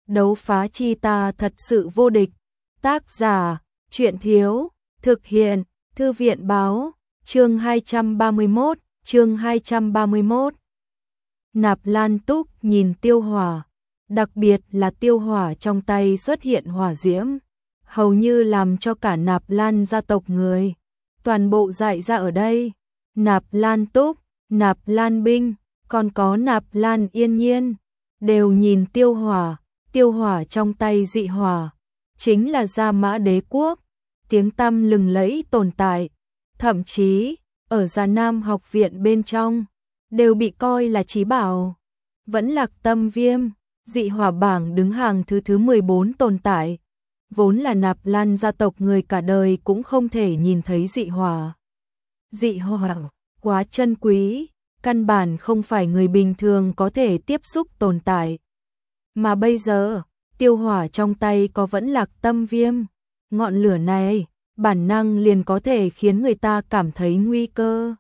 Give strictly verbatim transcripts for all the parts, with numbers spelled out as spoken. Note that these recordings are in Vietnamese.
đấu phá chi ta thật sự vô địch. Tác giả, truyện thiếu, thực hiện, thư viện báo, chương hai trăm ba mươi mốt, chương hai trăm ba mươi mốt. Nạp Lan Túc nhìn tiêu hỏa, đặc biệt là tiêu hỏa trong tay xuất hiện hỏa diễm, hầu như làm cho cả Nạp Lan gia tộc người toàn bộ dại ra ở đây. Nạp Lan Túc, Nạp Lan Binh, còn có Nạp Lan Yên Nhiên, đều nhìn tiêu hỏa, tiêu hỏa trong tay dị hỏa, chính là Gia Mã Đế Quốc, tiếng tăm lừng lẫy tồn tại, thậm chí, ở Già Nam học viện bên trong, đều bị coi là chí bảo. Vẫn Lạc Tâm Viêm, dị hỏa bảng đứng hàng thứ thứ mười bốn tồn tại, vốn là Nạp Lan gia tộc người cả đời cũng không thể nhìn thấy dị hỏa. Dị hỏa quá chân quý, căn bản không phải người bình thường có thể tiếp xúc tồn tại. Mà bây giờ, tiêu hỏa trong tay có Vẫn Lạc Tâm Viêm, ngọn lửa này, bản năng liền có thể khiến người ta cảm thấy nguy cơ.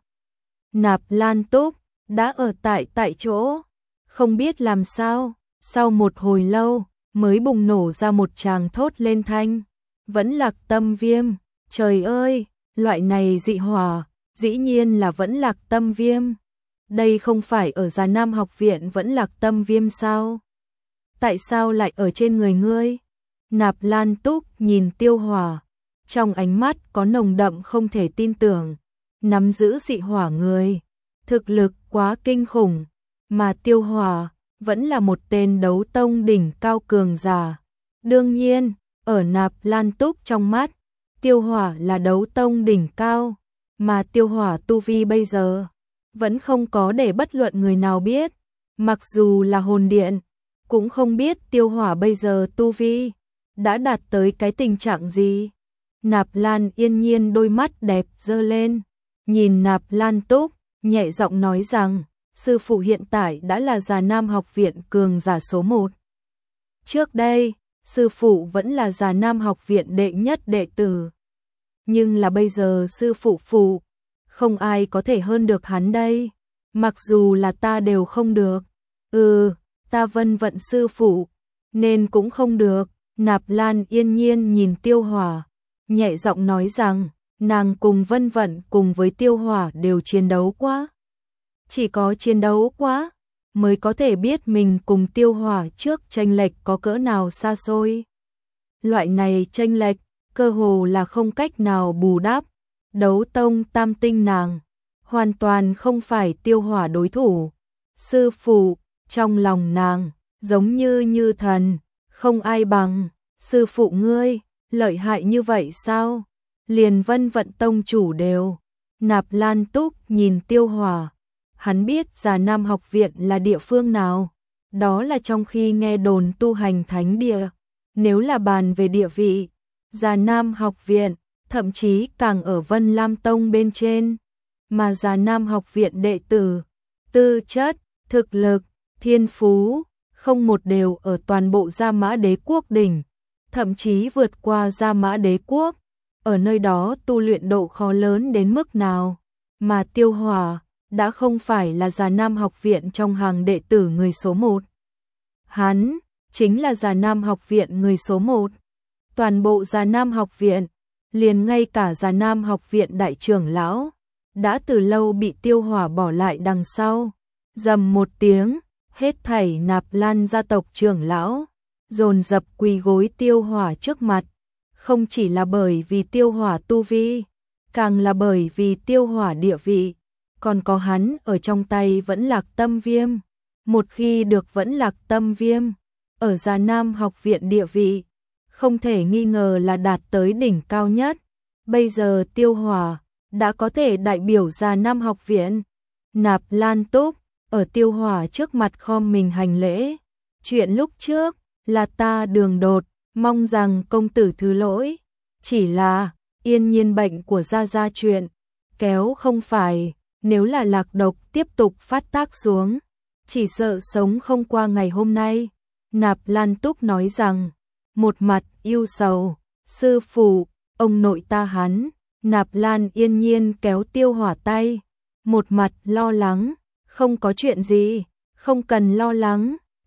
Nạp Lan Túc đã ở tại tại chỗ, không biết làm sao, sau một hồi lâu, mới bùng nổ ra một tràng thốt lên thanh. Vẫn Lạc Tâm Viêm, trời ơi, loại này dị hỏa, dĩ nhiên là Vẫn Lạc Tâm Viêm. Đây không phải ở Già Nam học viện Vẫn Lạc Tâm Viêm sao? Tại sao lại ở trên người ngươi? Nạp Lan Túc nhìn tiêu hỏa, trong ánh mắt có nồng đậm không thể tin tưởng. Nắm giữ dị hỏa người, thực lực quá kinh khủng, mà tiêu hỏa vẫn là một tên đấu tông đỉnh cao cường giả. Đương nhiên, ở Nạp Lan Túc trong mắt, tiêu hỏa là đấu tông đỉnh cao, mà tiêu hỏa tu vi bây giờ vẫn không có để bất luận người nào biết, mặc dù là hồn điện, cũng không biết tiêu hỏa bây giờ tu vi đã đạt tới cái tình trạng gì. Nạp Lan Yên Nhiên đôi mắt đẹp dơ lên, nhìn Nạp Lan Túc, nhẹ giọng nói rằng, sư phụ hiện tại đã là Già Nam học viện cường giả số một. Trước đây, sư phụ vẫn là Già Nam học viện đệ nhất đệ tử. Nhưng là bây giờ sư phụ phụ, không ai có thể hơn được hắn đây. Mặc dù là ta đều không được. Ừ, ta vân vận sư phụ, nên cũng không được. Nạp Lan Yên Nhiên nhìn tiêu hỏa, nhẹ giọng nói rằng, nàng cùng vân vận cùng với tiêu hỏa đều chiến đấu quá. Chỉ có chiến đấu quá, mới có thể biết mình cùng tiêu hỏa trước chênh lệch có cỡ nào xa xôi. Loại này chênh lệch, cơ hồ là không cách nào bù đắp. Đấu tông tam tinh nàng, hoàn toàn không phải tiêu hỏa đối thủ. Sư phụ, trong lòng nàng, giống như như thần, không ai bằng. Sư phụ ngươi, lợi hại như vậy sao? Liền vân vận tông chủ đều. Nạp Lan Túc nhìn tiêu hỏa, hắn biết Già Nam học viện là địa phương nào. Đó là trong khi nghe đồn tu hành thánh địa. Nếu là bàn về địa vị, Già Nam học viện thậm chí càng ở Vân Lam Tông bên trên, mà Già Nam học viện đệ tử, tư chất, thực lực, thiên phú, không một đều ở toàn bộ Gia Mã Đế Quốc đỉnh, thậm chí vượt qua Gia Mã Đế Quốc, ở nơi đó tu luyện độ khó lớn đến mức nào, mà tiêu hỏa đã không phải là Già Nam học viện trong hàng đệ tử người số một. Hắn chính là Già Nam học viện người số một. Toàn bộ Già Nam học viện, liền ngay cả Già Nam học viện đại trưởng lão, đã từ lâu bị tiêu hỏa bỏ lại đằng sau. Rầm một tiếng, hết thảy Nạp Lan gia tộc trưởng lão, dồn dập quỳ gối tiêu hỏa trước mặt. Không chỉ là bởi vì tiêu hỏa tu vi, càng là bởi vì tiêu hỏa địa vị, còn có hắn ở trong tay Vẫn Lạc Tâm Viêm. Một khi được Vẫn Lạc Tâm Viêm, ở Già Nam học viện địa vị, không thể nghi ngờ là đạt tới đỉnh cao nhất. Bây giờ tiêu hỏa đã có thể đại biểu Già Nam học viện. Nạp Lan Túc ở tiêu hỏa trước mặt khom mình hành lễ. Chuyện lúc trước là ta đường đột, mong rằng công tử thứ lỗi. Chỉ là Yên Nhiên bệnh của gia gia chuyện kéo không phải, nếu là lạc độc tiếp tục phát tác xuống, chỉ sợ sống không qua ngày hôm nay. Nạp Lan Túc nói rằng, một mặt yêu sầu, sư phụ, ông nội ta hắn. Nạp Lan Yên Nhiên kéo tiêu hỏa tay, một mặt lo lắng, không có chuyện gì, không cần lo lắng,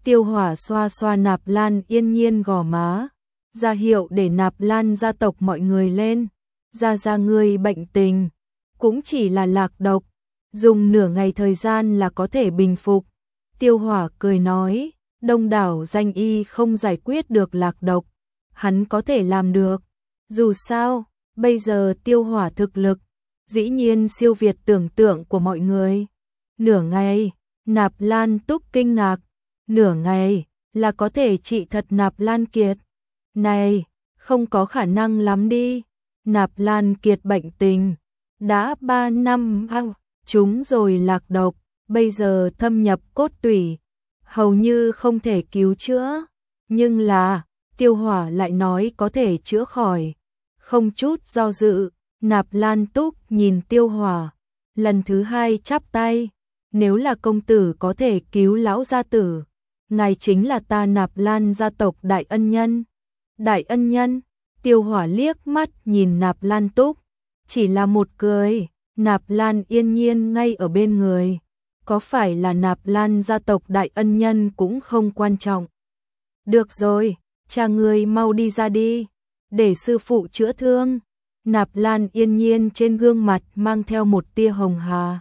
Tiêu Hỏa xoa xoa Nạp Lan Yên Nhiên gò má, ra hiệu để Nạp Lan gia tộc mọi người lên. Ra ra ngươi bệnh tình, cũng chỉ là lạc độc, dùng nửa ngày thời gian là có thể bình phục. Tiêu Hỏa cười nói, đông đảo danh y không giải quyết được lạc độc, hắn có thể làm được. Dù sao, bây giờ Tiêu Hỏa thực lực, dĩ nhiên siêu việt tưởng tượng của mọi người. Nửa ngày, Nạp Lan Túc kinh ngạc, nửa ngày là có thể trị thật Nạp Lan Kiệt. Này, không có khả năng lắm đi. Nạp Lan Kiệt bệnh tình đã ba năm ăn chúng rồi lạc độc, bây giờ thâm nhập cốt tủy, hầu như không thể cứu chữa. Nhưng là, Tiêu Hỏa lại nói có thể chữa khỏi. Không chút do dự, Nạp Lan Túc nhìn Tiêu Hỏa, lần thứ hai chắp tay. Nếu là công tử có thể cứu lão gia tử, ngài chính là ta Nạp Lan gia tộc đại ân nhân. Đại ân nhân, Tiêu Hỏa liếc mắt nhìn Nạp Lan Túc, chỉ là một cười. Nạp Lan Yên Nhiên ngay ở bên người, có phải là Nạp Lan gia tộc đại ân nhân cũng không quan trọng. Được rồi, cha ngươi mau đi ra đi, để sư phụ chữa thương. Nạp Lan Yên Nhiên trên gương mặt mang theo một tia hồng hà,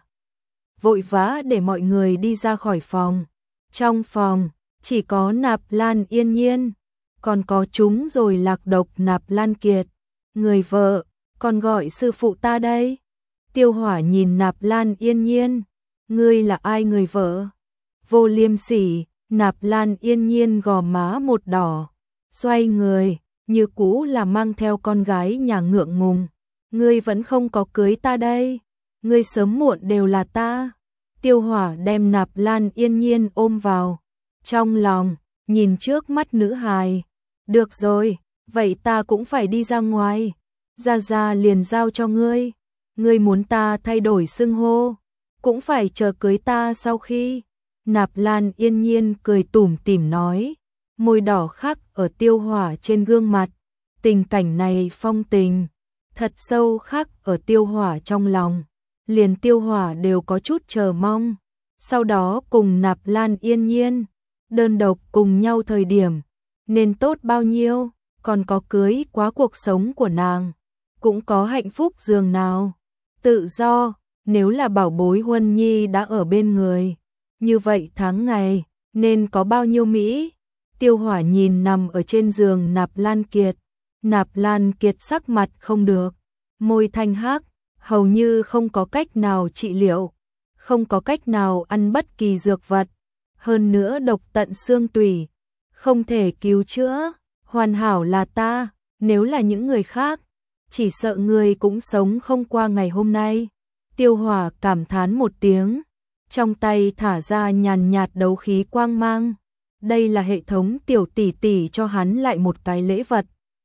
vội vã để mọi người đi ra khỏi phòng. Trong phòng, chỉ có Nạp Lan Yên Nhiên, còn có chúng rồi lạc độc Nạp Lan Kiệt. Người vợ, còn gọi sư phụ ta đây. Tiêu Hỏa nhìn Nạp Lan Yên Nhiên, ngươi là ai người vợ? Vô liêm sỉ. Nạp Lan Yên Nhiên gò má một đỏ, xoay người, như cũ là mang theo con gái nhà ngượng ngùng. Ngươi vẫn không có cưới ta đây, ngươi sớm muộn đều là ta. Tiêu Hỏa đem Nạp Lan Yên Nhiên ôm vào trong lòng, nhìn trước mắt nữ hài. Được rồi, vậy ta cũng phải đi ra ngoài. Ra ra liền giao cho ngươi. Ngươi muốn ta thay đổi xưng hô, cũng phải chờ cưới ta sau khi. Nạp Lan Yên Nhiên cười tủm tỉm nói, môi đỏ khắc ở Tiêu Hỏa trên gương mặt. Tình cảnh này phong tình, thật sâu khắc ở Tiêu Hỏa trong lòng. Liền Tiêu Hỏa đều có chút chờ mong. Sau đó cùng Nạp Lan Yên Nhiên, đơn độc cùng nhau thời điểm, nên tốt bao nhiêu, còn có cưới quá cuộc sống của nàng, cũng có hạnh phúc giường nào. Tự do, nếu là bảo bối Huân Nhi đã ở bên người, như vậy tháng ngày, nên có bao nhiêu Mỹ. Tiêu Hỏa nhìn nằm ở trên giường Nạp Lan Kiệt. Nạp Lan Kiệt sắc mặt không được, môi thanh hắc, hầu như không có cách nào trị liệu, không có cách nào ăn bất kỳ dược vật. Hơn nữa độc tận xương tủy, không thể cứu chữa. Hoàn hảo là ta, nếu là những người khác, chỉ sợ người cũng sống không qua ngày hôm nay. Tiêu Hỏa cảm thán một tiếng, trong tay thả ra nhàn nhạt đấu khí quang mang. Đây là hệ thống tiểu tỷ tỷ cho hắn lại một cái lễ vật.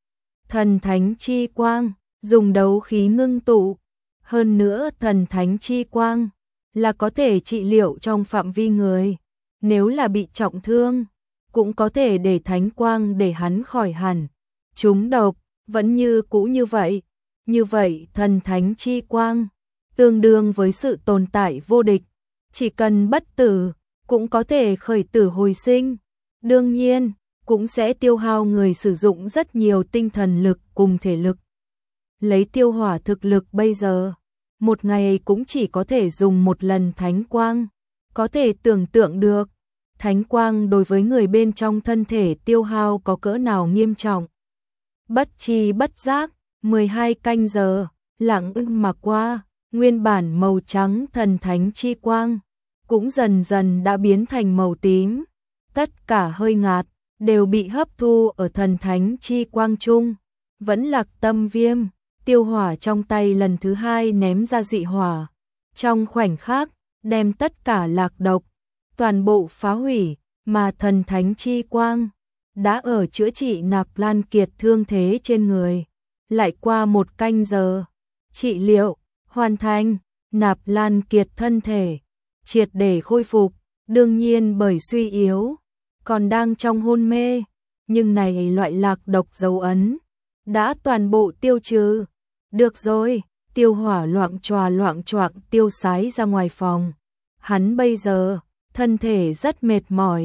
Thần thánh chi quang, dùng đấu khí ngưng tụ. Hơn nữa thần thánh chi quang là có thể trị liệu trong phạm vi người. Nếu là bị trọng thương, cũng có thể để thánh quang để hắn khỏi hẳn. Chúng độc, vẫn như cũ như vậy. Như vậy thần thánh chi quang, tương đương với sự tồn tại vô địch. Chỉ cần bất tử, cũng có thể khởi tử hồi sinh. Đương nhiên, cũng sẽ tiêu hao người sử dụng rất nhiều tinh thần lực cùng thể lực. Lấy Tiêu Hỏa thực lực bây giờ, một ngày cũng chỉ có thể dùng một lần thánh quang. Có thể tưởng tượng được, thánh quang đối với người bên trong thân thể tiêu hao có cỡ nào nghiêm trọng. Bất chi bất giác, mười hai canh giờ, lặng im mà qua, nguyên bản màu trắng thần thánh chi quang, cũng dần dần đã biến thành màu tím. Tất cả hơi ngạt, đều bị hấp thu ở thần thánh chi quang chung. Vẫn lạc tâm viêm, Tiêu Hỏa trong tay lần thứ hai ném ra dị hỏa. Trong khoảnh khắc, đem tất cả lạc độc, toàn bộ phá hủy, mà thần thánh chi quang đã ở chữa trị Nạp Lan Kiệt thương thế trên người. Lại qua một canh giờ, trị liệu hoàn thành, Nạp Lan Kiệt thân thể triệt để khôi phục, đương nhiên bởi suy yếu, còn đang trong hôn mê, nhưng này loại lạc độc dấu ấn đã toàn bộ tiêu trừ. Được rồi, Tiêu Hỏa loạng choạng loạng choạng tiêu sái ra ngoài phòng. Hắn bây giờ thân thể rất mệt mỏi,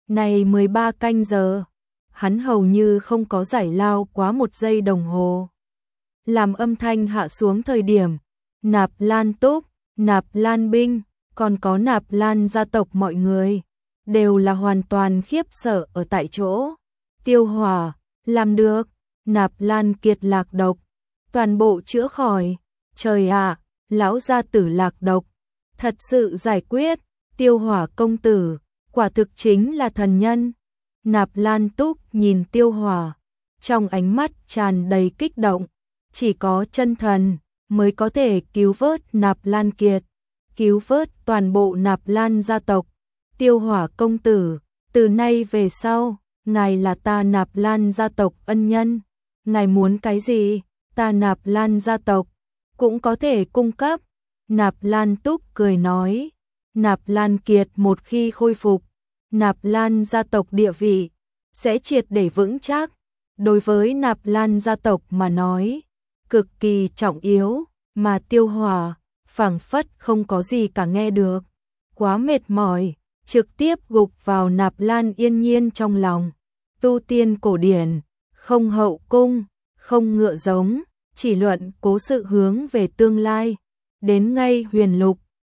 Này mười ba canh giờ, hắn hầu như không có giải lao quá một giây đồng hồ. Làm âm thanh hạ xuống thời điểm, Nạp Lan Túc, Nạp Lan Binh, còn có Nạp Lan gia tộc mọi người, đều là hoàn toàn khiếp sợ ở tại chỗ. Tiêu Hỏa, làm được, Nạp Lan Kiệt lạc độc, toàn bộ chữa khỏi, trời ạ, lão gia tử lạc độc, thật sự giải quyết, Tiêu Hỏa công tử, quả thực chính là thần nhân. Nạp Lan Túc nhìn Tiêu Hỏa, trong ánh mắt tràn đầy kích động, chỉ có chân thần mới có thể cứu vớt Nạp Lan Kiệt, cứu vớt toàn bộ Nạp Lan gia tộc. Tiêu Hỏa công tử, từ nay về sau, ngài là ta Nạp Lan gia tộc ân nhân, ngài muốn cái gì, ta Nạp Lan gia tộc cũng có thể cung cấp. Nạp Lan Túc cười nói, Nạp Lan Kiệt một khi khôi phục, Nạp Lan gia tộc địa vị sẽ triệt để vững chắc. Đối với Nạp Lan gia tộc mà nói, cực kỳ trọng yếu, mà Tiêu Hỏa phảng phất không có gì cả nghe được, quá mệt mỏi, trực tiếp gục vào Nạp Lan Yên Nhiên trong lòng. Tu tiên cổ điển, không hậu cung, không ngựa giống, chỉ luận cố sự hướng về tương lai, đến ngay huyền lục,